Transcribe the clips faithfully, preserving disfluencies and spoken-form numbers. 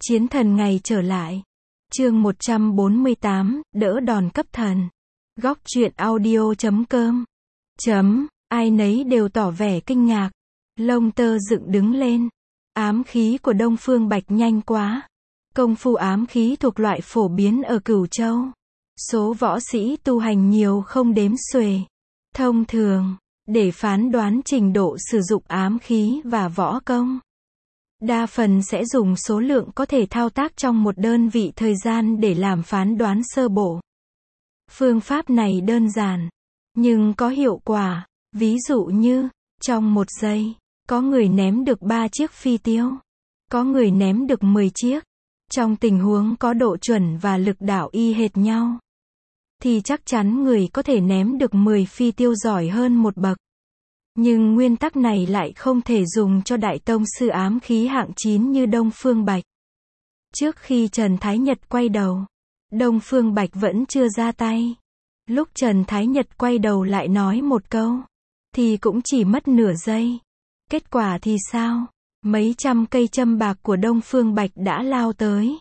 Chiến thần ngày trở lại. Chương một trăm bốn mươi tám, đỡ đòn cấp thần. Góc truyện audio chấm com. Chấm, ai nấy đều tỏ vẻ kinh ngạc. Lông tơ dựng đứng lên. Ám khí của Đông Phương Bạch nhanh quá. Công phu ám khí thuộc loại phổ biến ở Cửu Châu. Số võ sĩ tu hành nhiều không đếm xuể. Thông thường, để phán đoán trình độ sử dụng ám khí và võ công, đa phần sẽ dùng số lượng có thể thao tác trong một đơn vị thời gian để làm phán đoán sơ bộ. Phương pháp này đơn giản, nhưng có hiệu quả. Ví dụ như, trong một giây, có người ném được ba chiếc phi tiêu, có người ném được mười chiếc. Trong tình huống có độ chuẩn và lực đạo y hệt nhau, thì chắc chắn người có thể ném được mười phi tiêu giỏi hơn một bậc. Nhưng nguyên tắc này lại không thể dùng cho đại tông sư ám khí hạng chín như Đông Phương Bạch. Trước khi Trần Thái Nhật quay đầu, Đông Phương Bạch vẫn chưa ra tay. Lúc Trần Thái Nhật quay đầu lại nói một câu, thì cũng chỉ mất nửa giây. Kết quả thì sao? Mấy trăm cây châm bạc của Đông Phương Bạch đã lao tới.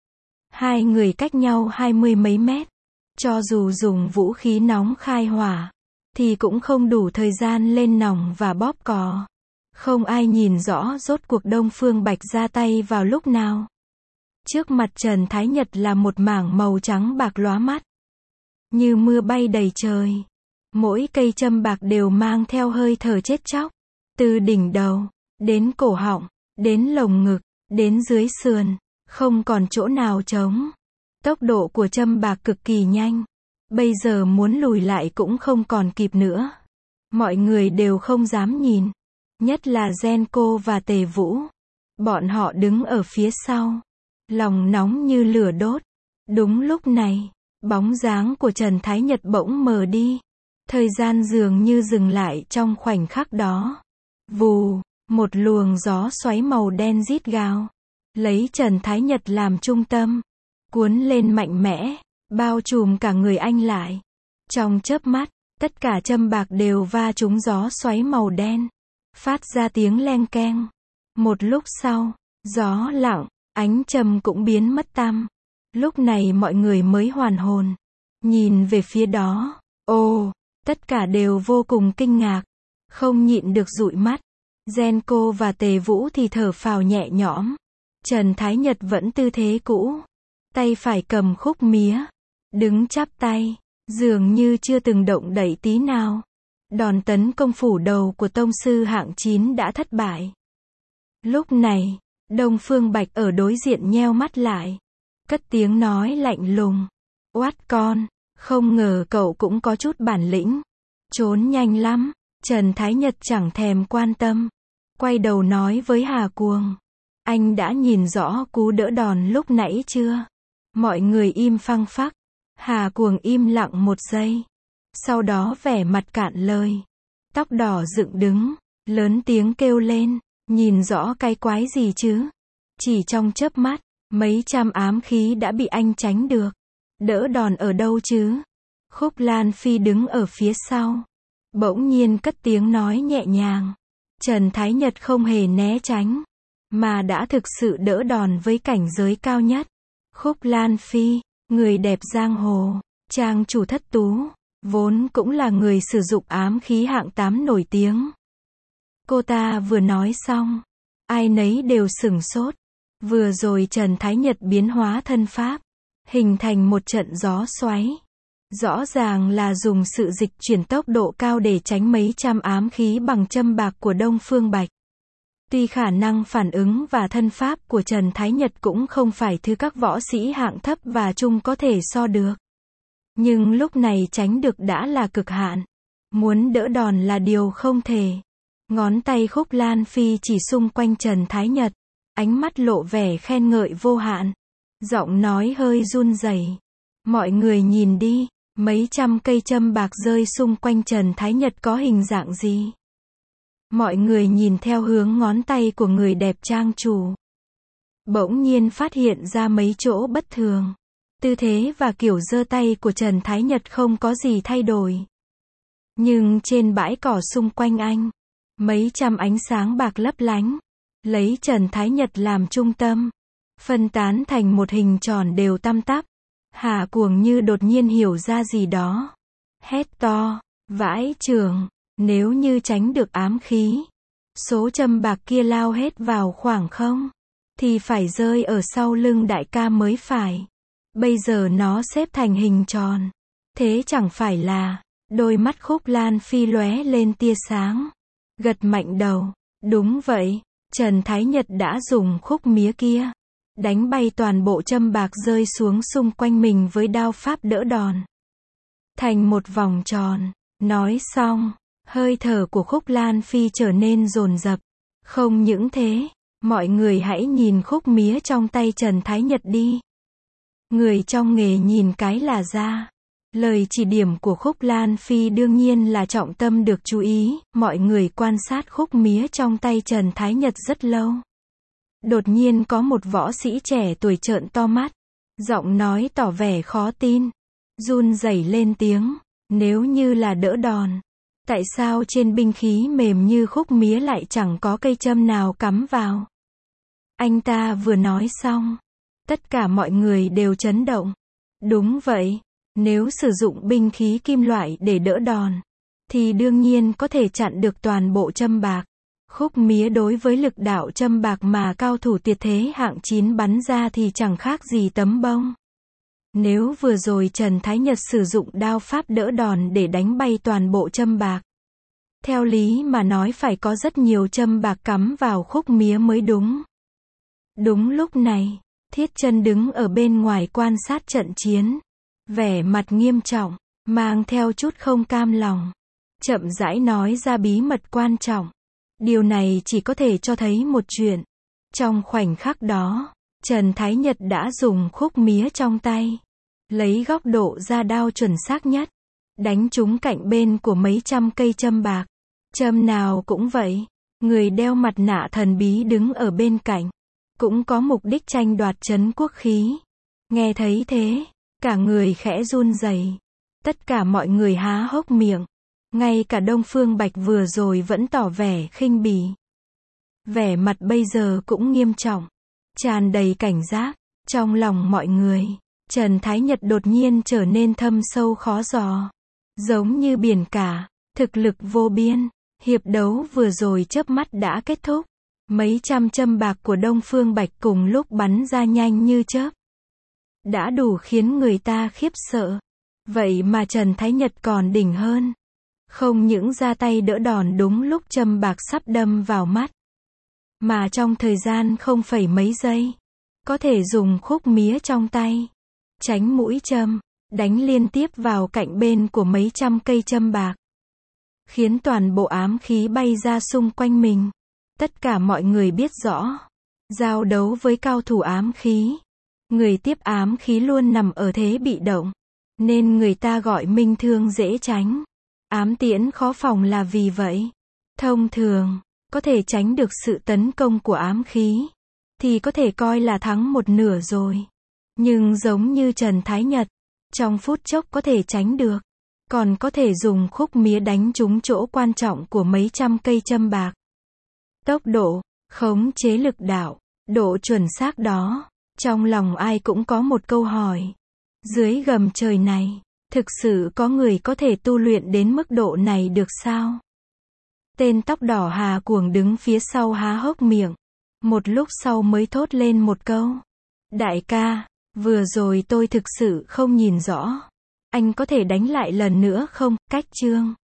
Hai người cách nhau hai mươi mấy mét. Cho dù dùng vũ khí nóng khai hỏa, thì cũng không đủ thời gian lên nòng và bóp cò. Không ai nhìn rõ rốt cuộc Đông Phương Bạch ra tay vào lúc nào. Trước mặt Trần Thái Nhật là một mảng màu trắng bạc lóa mắt, như mưa bay đầy trời. Mỗi cây châm bạc đều mang theo hơi thở chết chóc. Từ đỉnh đầu, đến cổ họng, đến lồng ngực, đến dưới sườn, không còn chỗ nào trống. Tốc độ của châm bạc cực kỳ nhanh. Bây giờ muốn lùi lại cũng không còn kịp nữa. Mọi người đều không dám nhìn. Nhất là Genco và Tề Vũ. Bọn họ đứng ở phía sau, lòng nóng như lửa đốt. Đúng lúc này, bóng dáng của Trần Thái Nhật bỗng mờ đi. Thời gian dường như dừng lại trong khoảnh khắc đó. Vù, một luồng gió xoáy màu đen rít gào, lấy Trần Thái Nhật làm trung tâm, cuốn lên mạnh mẽ, bao trùm cả người anh lại. Trong chớp mắt, tất cả châm bạc đều va trúng gió xoáy màu đen, phát ra tiếng leng keng. Một lúc sau, gió lặng, ánh châm cũng biến mất tăm. Lúc này mọi người mới hoàn hồn, nhìn về phía đó. Ồ, tất cả đều vô cùng kinh ngạc, không nhịn được dụi mắt. Genco và Tề Vũ thì thở phào nhẹ nhõm. Trần Thái Nhật vẫn tư thế cũ, tay phải cầm khúc mía, đứng chắp tay, dường như chưa từng động đậy tí nào. Đòn tấn công phủ đầu của tông sư hạng chín đã thất bại. Lúc này, Đông Phương Bạch ở đối diện nheo mắt lại, cất tiếng nói lạnh lùng. Oát con, không ngờ cậu cũng có chút bản lĩnh. Trốn nhanh lắm. Trần Thái Nhật chẳng thèm quan tâm, quay đầu nói với Hà Cuồng. Anh đã nhìn rõ cú đỡ đòn lúc nãy chưa? Mọi người im phăng phắc. Hà Cuồng im lặng một giây. Sau đó vẻ mặt cạn lời. Tóc đỏ dựng đứng, lớn tiếng kêu lên. Nhìn rõ cái quái gì chứ? Chỉ trong chớp mắt, mấy trăm ám khí đã bị anh tránh được. Đỡ đòn ở đâu chứ? Khúc Lan Phi đứng ở phía sau, bỗng nhiên cất tiếng nói nhẹ nhàng. Trần Thái Nhật không hề né tránh, mà đã thực sự đỡ đòn với cảnh giới cao nhất. Khúc Lan Phi, người đẹp giang hồ, trang chủ Thất Tú, vốn cũng là người sử dụng ám khí hạng tám nổi tiếng. Cô ta vừa nói xong, ai nấy đều sửng sốt. Vừa rồi Trần Thái Nhật biến hóa thân pháp, hình thành một trận gió xoáy. Rõ ràng là dùng sự dịch chuyển tốc độ cao để tránh mấy trăm ám khí bằng châm bạc của Đông Phương Bạch. Tuy khả năng phản ứng và thân pháp của Trần Thái Nhật cũng không phải thứ các võ sĩ hạng thấp và trung có thể so được, nhưng lúc này tránh được đã là cực hạn. Muốn đỡ đòn là điều không thể. Ngón tay Khúc Lan Phi chỉ xung quanh Trần Thái Nhật, ánh mắt lộ vẻ khen ngợi vô hạn, giọng nói hơi run rẩy. Mọi người nhìn đi. Mấy trăm cây châm bạc rơi xung quanh Trần Thái Nhật có hình dạng gì? Mọi người nhìn theo hướng ngón tay của người đẹp trang chủ, bỗng nhiên phát hiện ra mấy chỗ bất thường. Tư thế và kiểu giơ tay của Trần Thái Nhật không có gì thay đổi. Nhưng trên bãi cỏ xung quanh anh, mấy trăm ánh sáng bạc lấp lánh, lấy Trần Thái Nhật làm trung tâm. phân tán thành một hình tròn đều tăm tắp. Hà Cuồng như đột nhiên hiểu ra gì đó. Hét to, vãi chưởng, nếu như tránh được ám khí, số châm bạc kia lao hết vào khoảng không, thì phải rơi ở sau lưng đại ca mới phải. Bây giờ nó xếp thành hình tròn. Thế chẳng phải là, đôi mắt Khúc Lan Phi lóe lên tia sáng. Gật mạnh đầu, đúng vậy, Trần Thái Nhật đã dùng khúc mía kia, đánh bay toàn bộ châm bạc rơi xuống xung quanh mình với đao pháp đỡ đòn. Thành một vòng tròn, nói xong, hơi thở của Khúc Lan Phi trở nên dồn dập. Không những thế, mọi người hãy nhìn khúc mía trong tay Trần Thái Nhật đi. Người trong nghề nhìn cái là ra. Lời chỉ điểm của Khúc Lan Phi đương nhiên là trọng tâm được chú ý, mọi người quan sát khúc mía trong tay Trần Thái Nhật rất lâu. Đột nhiên có một võ sĩ trẻ tuổi trợn to mắt, giọng nói tỏ vẻ khó tin, run rẩy lên tiếng, nếu như là đỡ đòn, tại sao trên binh khí mềm như khúc mía lại chẳng có cây châm nào cắm vào? Anh ta vừa nói xong, tất cả mọi người đều chấn động. Đúng vậy, nếu sử dụng binh khí kim loại để đỡ đòn, thì đương nhiên có thể chặn được toàn bộ châm bạc. Khúc mía đối với lực đạo châm bạc mà cao thủ tuyệt thế hạng chín bắn ra thì chẳng khác gì tấm bông. Nếu vừa rồi Trần Thái Nhật sử dụng đao pháp đỡ đòn để đánh bay toàn bộ châm bạc, theo lý mà nói phải có rất nhiều châm bạc cắm vào khúc mía mới đúng. Đúng lúc này, Thiết Chân đứng ở bên ngoài quan sát trận chiến, vẻ mặt nghiêm trọng, mang theo chút không cam lòng, chậm rãi nói ra bí mật quan trọng. Điều này chỉ có thể cho thấy một chuyện. Trong khoảnh khắc đó, Trần Thái Nhật đã dùng khúc mía trong tay, lấy góc độ ra đao chuẩn xác nhất, đánh trúng cạnh bên của mấy trăm cây châm bạc. Châm nào cũng vậy. Người đeo mặt nạ thần bí đứng ở bên cạnh, cũng có mục đích tranh đoạt trấn quốc khí. Nghe thấy thế, cả người khẽ run rẩy. Tất cả mọi người há hốc miệng. Ngay cả Đông Phương Bạch vừa rồi vẫn tỏ vẻ khinh bỉ. Vẻ mặt bây giờ cũng nghiêm trọng, tràn đầy cảnh giác. Trong lòng mọi người, Trần Thái Nhật đột nhiên trở nên thâm sâu khó dò, giống như biển cả, thực lực vô biên. Hiệp đấu vừa rồi chớp mắt đã kết thúc. Mấy trăm châm bạc của Đông Phương Bạch cùng lúc bắn ra nhanh như chớp, đã đủ khiến người ta khiếp sợ. Vậy mà Trần Thái Nhật còn đỉnh hơn. Không những ra tay đỡ đòn đúng lúc châm bạc sắp đâm vào mắt, mà trong thời gian không phẩy mấy giây, có thể dùng khúc mía trong tay, tránh mũi châm, đánh liên tiếp vào cạnh bên của mấy trăm cây châm bạc, khiến toàn bộ ám khí bay ra xung quanh mình. Tất cả mọi người biết rõ, giao đấu với cao thủ ám khí, người tiếp ám khí luôn nằm ở thế bị động, nên người ta gọi minh thương dễ tránh, ám tiễn khó phòng là vì vậy. Thông thường, có thể tránh được sự tấn công của ám khí, thì có thể coi là thắng một nửa rồi. Nhưng giống như Trần Thái Nhật, trong phút chốc có thể tránh được, còn có thể dùng khúc mía đánh trúng chỗ quan trọng của mấy trăm cây châm bạc. Tốc độ, khống chế lực đạo, độ chuẩn xác đó, trong lòng ai cũng có một câu hỏi. Dưới gầm trời này, thực sự có người có thể tu luyện đến mức độ này được sao? Tên tóc đỏ Hà Cuồng đứng phía sau há hốc miệng, một lúc sau mới thốt lên một câu. Đại ca, vừa rồi tôi thực sự không nhìn rõ. Anh có thể đánh lại lần nữa không? Cách chương